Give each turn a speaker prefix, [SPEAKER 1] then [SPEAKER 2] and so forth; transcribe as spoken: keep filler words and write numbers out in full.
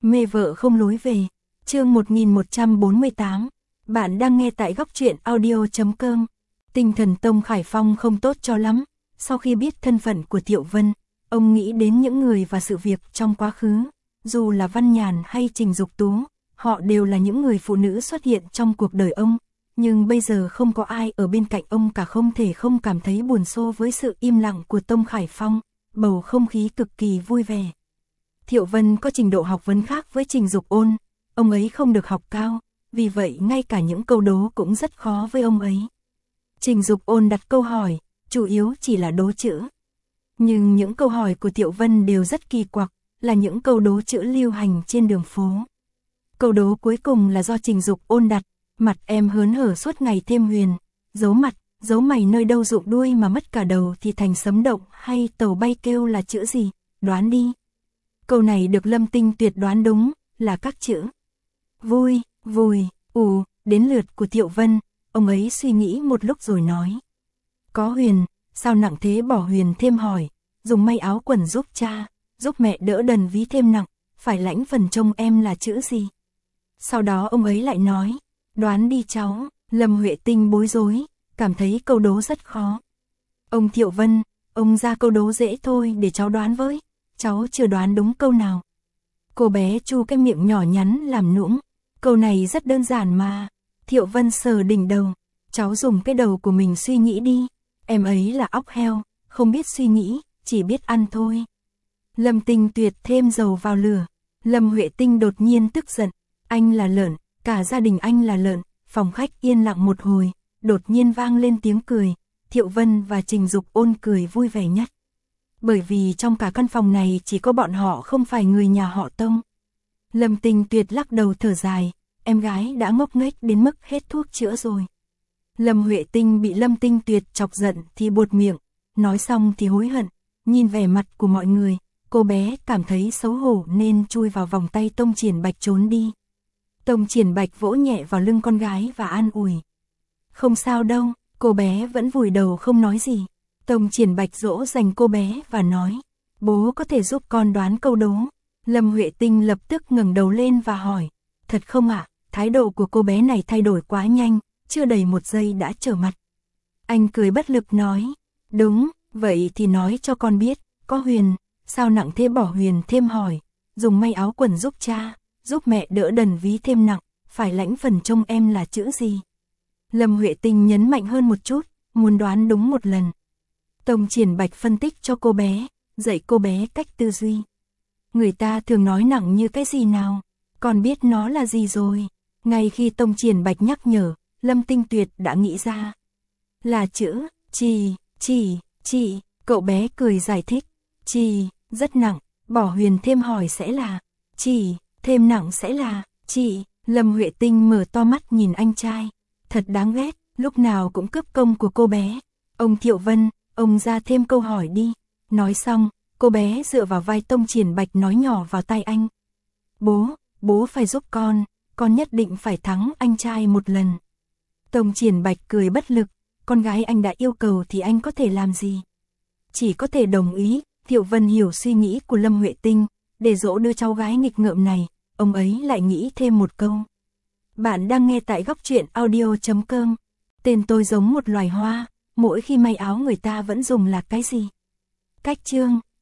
[SPEAKER 1] Mê vợ không lối về. Chương một nghìn một trăm bốn mươi tám. Bạn đang nghe tại góc truyện audio chấm com. Tinh thần Tông Khải Phong không tốt cho lắm. Sau khi biết thân phận của Thiệu Vân, ông nghĩ đến những người và sự việc trong quá khứ. Dù là Văn Nhàn hay Trình Dục Tú, họ đều là những người phụ nữ xuất hiện trong cuộc đời ông. Nhưng bây giờ không có ai ở bên cạnh ông cả, không thể không cảm thấy buồn xô với sự im lặng của Tông Khải Phong. Bầu không khí cực kỳ vui vẻ. Thiệu Vân có trình độ học vấn khác với Trình Dục Ôn, ông ấy không được học cao, vì vậy ngay cả những câu đố cũng rất khó với ông ấy. Trình Dục Ôn đặt câu hỏi, chủ yếu chỉ là đố chữ. Nhưng những câu hỏi của Thiệu Vân đều rất kỳ quặc, là những câu đố chữ lưu hành trên đường phố. Câu đố cuối cùng là do Trình Dục Ôn đặt, mặt em hớn hở suốt ngày thêm huyền, giấu mặt, giấu mày nơi đâu rụng đuôi mà mất cả đầu thì thành sấm động hay tàu bay kêu là chữ gì, đoán đi. Câu này được Lâm Tinh Tuyệt đoán đúng, là các chữ vui, vùi, ù, đến lượt của Thiệu Vân, ông ấy suy nghĩ một lúc rồi nói. Có huyền, sao nặng thế bỏ huyền thêm hỏi, dùng may áo quần giúp cha, giúp mẹ đỡ đần ví thêm nặng, phải lãnh phần trông em là chữ gì. Sau đó ông ấy lại nói, đoán đi cháu. Lâm Huệ Tinh bối rối, cảm thấy câu đố rất khó. Ông Thiệu Vân, ông ra câu đố dễ thôi để cháu đoán với, cháu chưa đoán đúng câu nào. Cô bé chu cái miệng nhỏ nhắn làm nũng, câu này rất đơn giản mà. Thiệu Vân sờ đỉnh đầu, cháu dùng cái đầu của mình suy nghĩ đi, em ấy là óc heo, không biết suy nghĩ, chỉ biết ăn thôi. Lâm Tinh Tuyệt thêm dầu vào lửa, Lâm Huệ Tinh đột nhiên tức giận, anh là lợn, cả gia đình anh là lợn. Phòng khách yên lặng một hồi, đột nhiên vang lên tiếng cười, Thiệu Vân và Trình Dục Ôn cười vui vẻ nhất. Bởi vì trong cả căn phòng này chỉ có bọn họ không phải người nhà họ Tông. Lâm Tinh Tuyệt lắc đầu thở dài, em gái đã ngốc nghếch đến mức hết thuốc chữa rồi. Lâm Huệ Tinh bị Lâm Tinh Tuyệt chọc giận thì buột miệng, nói xong thì hối hận, nhìn vẻ mặt của mọi người, cô bé cảm thấy xấu hổ nên chui vào vòng tay Tông Triển Bạch trốn đi. Tông Triển Bạch vỗ nhẹ vào lưng con gái và an ủi. Không sao đâu, cô bé vẫn vùi đầu không nói gì. Tông Triển Bạch dỗ dành cô bé và nói, bố có thể giúp con đoán câu đố. Lâm Huệ Tinh lập tức ngẩng đầu lên và hỏi, thật không ạ? Thái độ của cô bé này thay đổi quá nhanh, chưa đầy một giây đã trở mặt. Anh cười bất lực nói, đúng, vậy thì nói cho con biết, có huyền, sao nặng thế bỏ huyền thêm hỏi, dùng may áo quần giúp cha, giúp mẹ đỡ đần ví thêm nặng, phải lãnh phần trông em là chữ gì. Lâm Huệ Tinh nhấn mạnh hơn một chút, muốn đoán đúng một lần. Tông Triển Bạch phân tích cho cô bé, dạy cô bé cách tư duy. Người ta thường nói nặng như cái gì nào, con biết nó là gì rồi. Ngay khi Tông Triển Bạch nhắc nhở, Lâm Tinh Tuyệt đã nghĩ ra. Là chữ, chì, chì, chì, cậu bé cười giải thích. Chì, rất nặng, bỏ huyền thêm hỏi sẽ là chì. Thêm nặng sẽ là, chị. Lâm Huệ Tinh mở to mắt nhìn anh trai. Thật đáng ghét, lúc nào cũng cướp công của cô bé. Ông Thiệu Vân, ông ra thêm câu hỏi đi. Nói xong, cô bé dựa vào vai Tông Triển Bạch nói nhỏ vào tai anh. Bố, bố phải giúp con, con nhất định phải thắng anh trai một lần. Tông Triển Bạch cười bất lực, con gái anh đã yêu cầu thì anh có thể làm gì? Chỉ có thể đồng ý. Thiệu Vân hiểu suy nghĩ của Lâm Huệ Tinh, để dỗ đứa cháu gái nghịch ngợm này. Ông ấy lại nghĩ thêm một câu. Bạn đang nghe tại góc truyện audio chấm com. Tên tôi giống một loài hoa, mỗi khi may áo người ta vẫn dùng là cái gì? Cách chương,